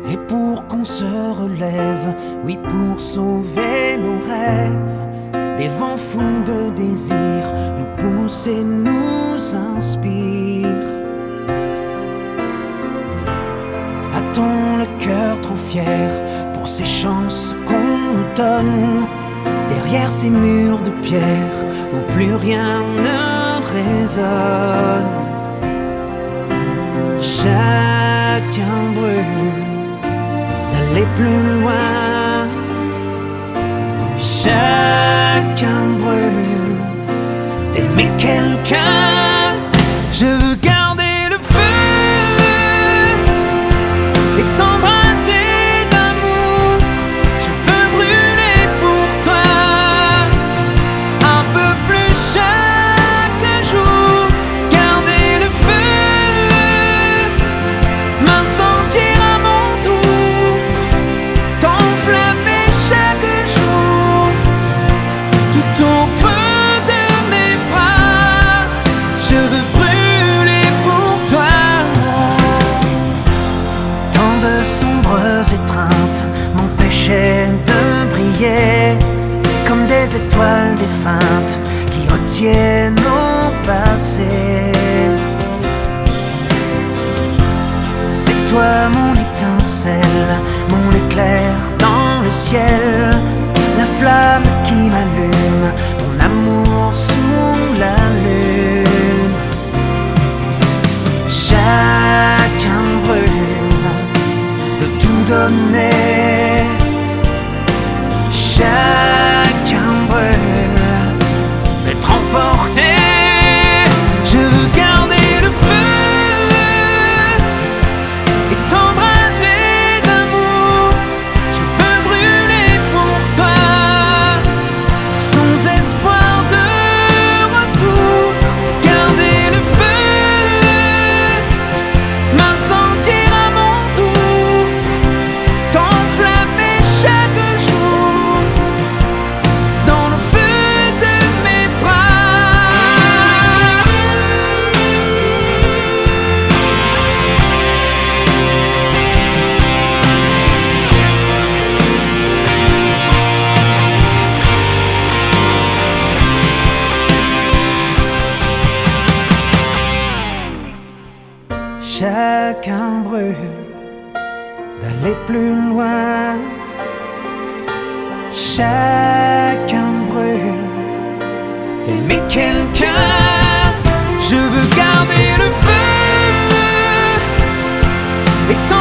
Et pour qu'on se relève, oui, pour sauver nos rêves, des vents fous de désir nous poussent et nous inspirent. A-t-on le cœur trop fier pour ces chances qu'on nous donne, derrière ces murs de pierre où plus rien ne résonne? Chacun brûle d'aller plus loin, chacun brûle d'aimer quelqu'un. Je veux garder le feu et t'embrasser d'amour. Je veux brûler pour toi un peu plus chaque jour. Garder le feu, m'incendier à mon tour, t'enflammer chaque jour, tout au creux de mes bras. Je veux brûler pour toi. Tant de sombres étreintes m'empêchaient de briller, comme des étoiles défuntes qui retiennent nos passés. C'est toi mon étincelle, mon éclair dans le ciel, la flamme qui m'allume, mon amour sous la lune. Chacun brûle de tout donner, chacun brûle d'être emporté. Je veux garder le feu et t'embrasser d'amour. Je veux brûler pour toi sans espoir de retour. Garder le feu, m'incendier à mon tour, t'enflammer chaque jour dans le feu de mes bras. Chacun brûle d'aller plus loin, chacun brûle d'aimer quelqu'un. Je veux garder le feu et